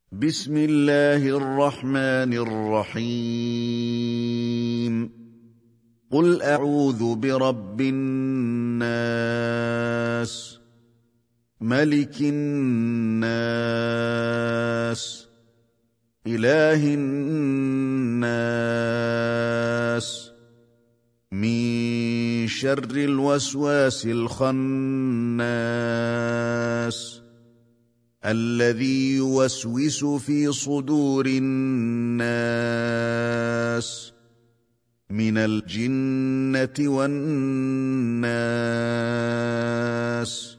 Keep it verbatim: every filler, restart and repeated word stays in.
بسم الله الرحمن الرحيم قل أعوذ برب الناس ملك الناس إله الناس من شر الوسواس الخناس الذي يوسوس في صدور الناس من الجنة والناس